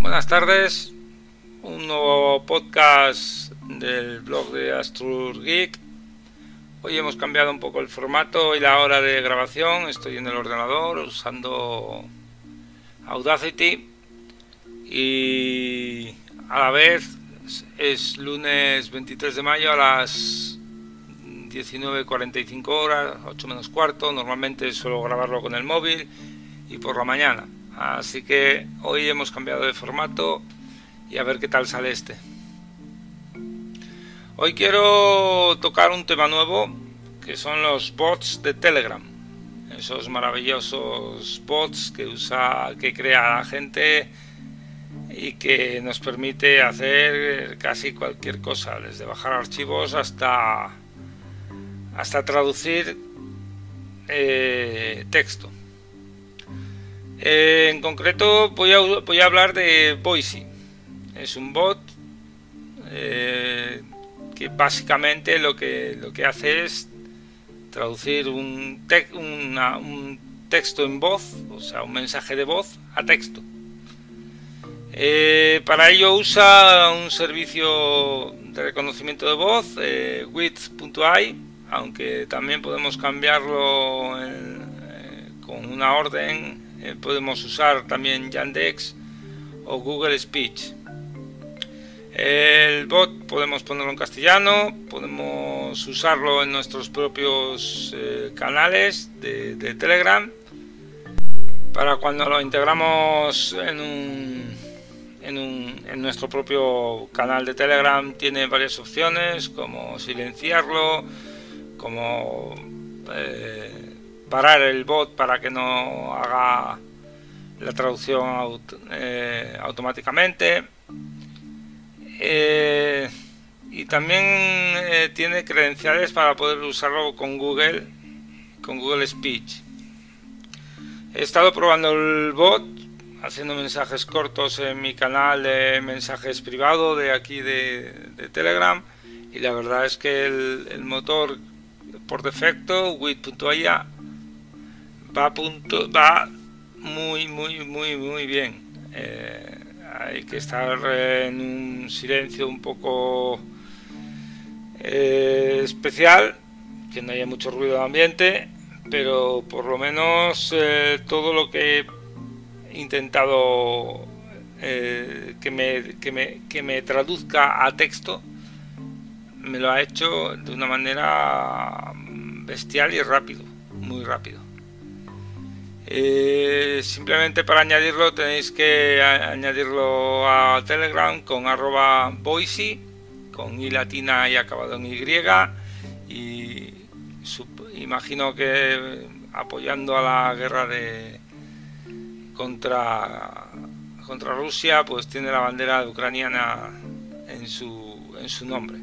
Buenas tardes, un nuevo podcast del blog de AstroGeek. Hoy hemos cambiado un poco el formato y la hora de grabación. Estoy en el ordenador usando Audacity y a la vez es lunes 23 de mayo a las 19:45 horas, 8 menos cuarto. Normalmente suelo grabarlo con el móvil y por la mañana. Así que hoy hemos cambiado de formato y a ver qué tal sale este. Hoy quiero tocar un tema nuevo que son los bots de Telegram. Esos maravillosos bots que crea la gente y que nos permite hacer casi cualquier cosa, desde bajar archivos hasta traducir texto. En concreto voy a hablar de Voicy. Es un bot que básicamente lo que hace es traducir un texto en voz, o sea, un mensaje de voz a texto. Para ello usa un servicio de reconocimiento de voz, With.ai, aunque también podemos cambiarlo con una orden. Podemos usar también Yandex o Google Speech. El bot podemos ponerlo en castellano, podemos usarlo en nuestros propios canales de Telegram. Para cuando lo integramos en nuestro propio canal de Telegram, tiene varias opciones, como silenciarlo, como parar el bot para que no haga la traducción automáticamente. Y también tiene credenciales para poder usarlo con Google Speech. He estado probando el bot haciendo mensajes cortos en mi canal de mensajes privado de aquí de Telegram, y la verdad es que el motor por defecto, With.ai, va muy bien. Hay que estar en un silencio un poco especial, que no haya mucho ruido de ambiente, pero por lo menos todo lo que he intentado que me traduzca a texto me lo ha hecho de una manera bestial y rápido, muy rápido. Simplemente para añadirlo tenéis que añadirlo a Telegram con @Voicy, con i latina y acabado en y, imagino que apoyando a la guerra contra Rusia, pues tiene la bandera ucraniana en su nombre.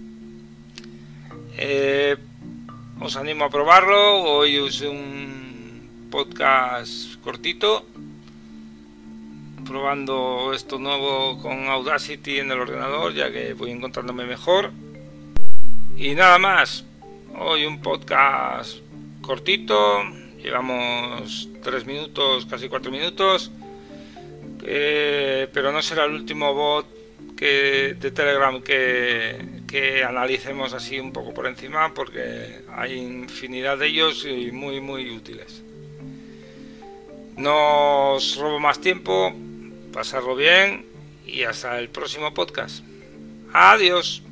Os animo a probarlo. Hoy es un podcast cortito, probando esto nuevo con Audacity en el ordenador, ya que voy encontrándome mejor. Y nada más, hoy un podcast cortito, llevamos 3 minutos, casi 4 minutos, pero no será el último bot de Telegram que analicemos así un poco por encima, porque hay infinidad de ellos y muy útiles. No os robo más tiempo, pasarlo bien y hasta el próximo podcast. Adiós.